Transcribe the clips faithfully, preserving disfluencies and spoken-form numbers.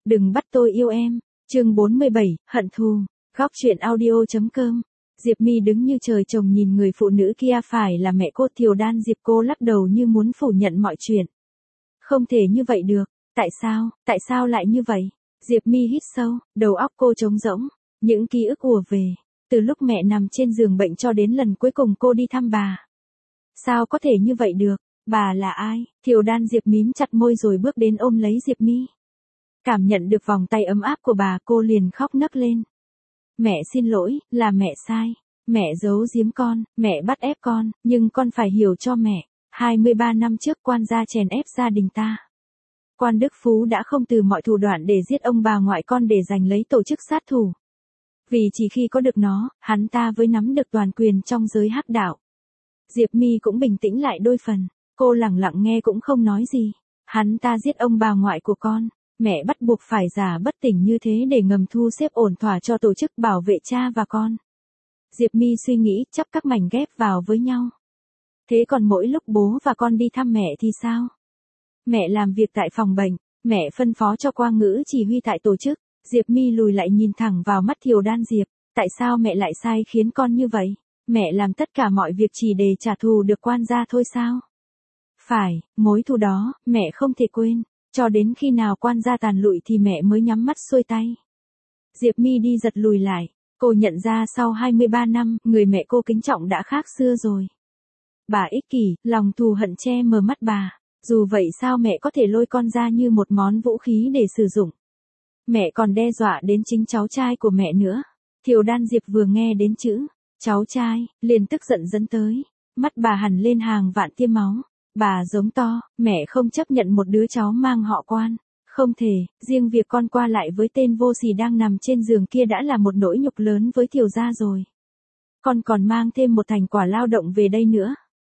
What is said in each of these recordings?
Đừng bắt tôi yêu em. Chương bốn mươi bảy, hận thù. Góc truyện audio.com. Diệp My đứng như trời trồng nhìn người phụ nữ kia phải là mẹ cô. Thiều Đan Diệp, cô lắc đầu như muốn phủ nhận mọi chuyện. Không thể như vậy được. Tại sao, tại sao lại như vậy? Diệp My hít sâu, đầu óc cô trống rỗng. Những ký ức ùa về. Từ lúc mẹ nằm trên giường bệnh cho đến lần cuối cùng cô đi thăm bà. Sao có thể như vậy được? Bà là ai? Thiều Đan Diệp mím chặt môi rồi bước đến ôm lấy Diệp My. Cảm nhận được vòng tay ấm áp của bà, cô liền khóc nấc lên. Mẹ xin lỗi, là mẹ sai. Mẹ giấu giếm con, mẹ bắt ép con, nhưng con phải hiểu cho mẹ. hai mươi ba năm trước quan gia chèn ép gia đình ta. Quan Đức Phú đã không từ mọi thủ đoạn để giết ông bà ngoại con để giành lấy tổ chức sát thủ. Vì chỉ khi có được nó, hắn ta mới nắm được toàn quyền trong giới hắc đạo. Diệp My cũng bình tĩnh lại đôi phần, cô lặng lặng nghe cũng không nói gì. Hắn ta giết ông bà ngoại của con, mẹ bắt buộc phải giả bất tỉnh như thế để ngầm thu xếp ổn thỏa cho tổ chức bảo vệ cha và con. Diệp My suy nghĩ, chắp các mảnh ghép vào với nhau. Thế còn mỗi lúc bố và con đi thăm mẹ thì sao? Mẹ làm việc tại phòng bệnh, mẹ phân phó cho Quang Ngữ chỉ huy tại tổ chức. Diệp My lùi lại nhìn thẳng vào mắt Thiều Đan Diệp. Tại sao mẹ lại sai khiến con như vậy? Mẹ làm tất cả mọi việc chỉ để trả thù được quan gia thôi sao? Phải, mối thù đó, mẹ không thể quên. Cho đến khi nào quan gia tàn lụi thì mẹ mới nhắm mắt xuôi tay. Diệp My đi giật lùi lại. Cô nhận ra sau hai mươi ba năm, người mẹ cô kính trọng đã khác xưa rồi. Bà ích kỷ, lòng thù hận che mờ mắt bà. Dù vậy sao mẹ có thể lôi con ra như một món vũ khí để sử dụng? Mẹ còn đe dọa đến chính cháu trai của mẹ nữa. Thiều Đan Diệp vừa nghe đến chữ cháu trai, liền tức giận dẫn tới. Mắt bà hằn lên hàng vạn tia máu. Bà giống to, mẹ không chấp nhận một đứa cháu mang họ Quan. Không thể, riêng việc con qua lại với tên vô sỉ đang nằm trên giường kia đã là một nỗi nhục lớn với Thiều gia rồi. Con còn mang thêm một thành quả lao động về đây nữa.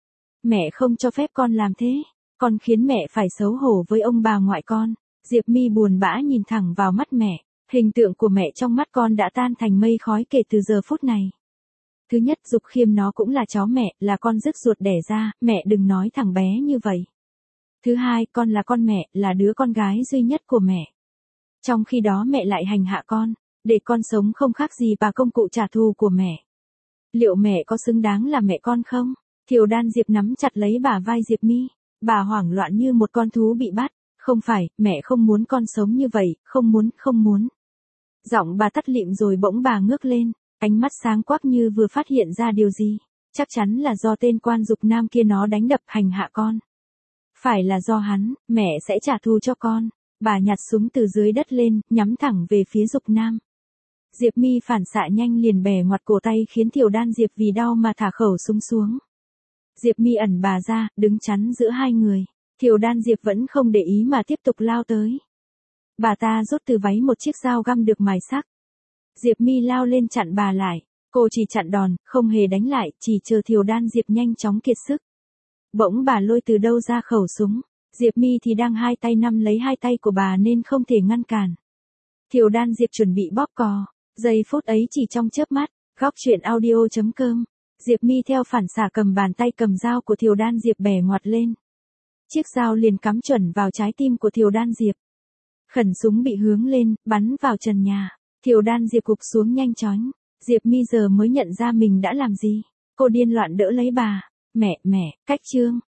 Mẹ không cho phép con làm thế. Con khiến mẹ phải xấu hổ với ông bà ngoại con. Diệp My buồn bã nhìn thẳng vào mắt mẹ. Hình tượng của mẹ trong mắt con đã tan thành mây khói kể từ giờ phút này. Thứ nhất, Dục Khiêm nó cũng là cháu mẹ, là con rứt ruột đẻ ra, mẹ đừng nói thằng bé như vậy. Thứ hai, con là con mẹ, là đứa con gái duy nhất của mẹ. Trong khi đó mẹ lại hành hạ con, để con sống không khác gì bà công cụ trả thù của mẹ. Liệu mẹ có xứng đáng là mẹ con không? Thiều Đan Diệp nắm chặt lấy bả vai Diệp My, bà hoảng loạn như một con thú bị bắt. Không phải, mẹ không muốn con sống như vậy, không muốn, không muốn. Giọng bà tắt lịm rồi bỗng bà ngước lên, ánh mắt sáng quắc như vừa phát hiện ra điều gì. Chắc chắn là do tên quan Dục Nam kia nó đánh đập hành hạ con. Phải là do hắn, mẹ sẽ trả thù cho con. Bà nhặt súng từ dưới đất lên, nhắm thẳng về phía Dục Nam. Diệp My phản xạ nhanh liền bẻ ngoặt cổ tay khiến Thiều Đan Diệp vì đau mà thả khẩu súng xuống. Diệp My ẩn bà ra, đứng chắn giữa hai người. Thiều Đan Diệp vẫn không để ý mà tiếp tục lao tới. Bà ta rút từ váy một chiếc dao găm được mài sắc. Diệp My lao lên chặn bà lại. Cô chỉ chặn đòn, không hề đánh lại, chỉ chờ Thiều Đan Diệp nhanh chóng kiệt sức. Bỗng bà lôi từ đâu ra khẩu súng. Diệp My thì đang hai tay nắm lấy hai tay của bà nên không thể ngăn cản. Thiều Đan Diệp chuẩn bị bóp cò. Giây phút ấy chỉ trong chớp mắt. Góc truyện audio.com. Diệp My theo phản xạ cầm bàn tay cầm dao của Thiều Đan Diệp bẻ ngoặt lên. Chiếc dao liền cắm chuẩn vào trái tim của Thiều Đan Diệp. Khẩn súng bị hướng lên, bắn vào trần nhà. Thiều Đan Diệp gục xuống nhanh chóng. Diệp My giờ mới nhận ra mình đã làm gì. Cô điên loạn đỡ lấy bà. Mẹ, mẹ, cách trương.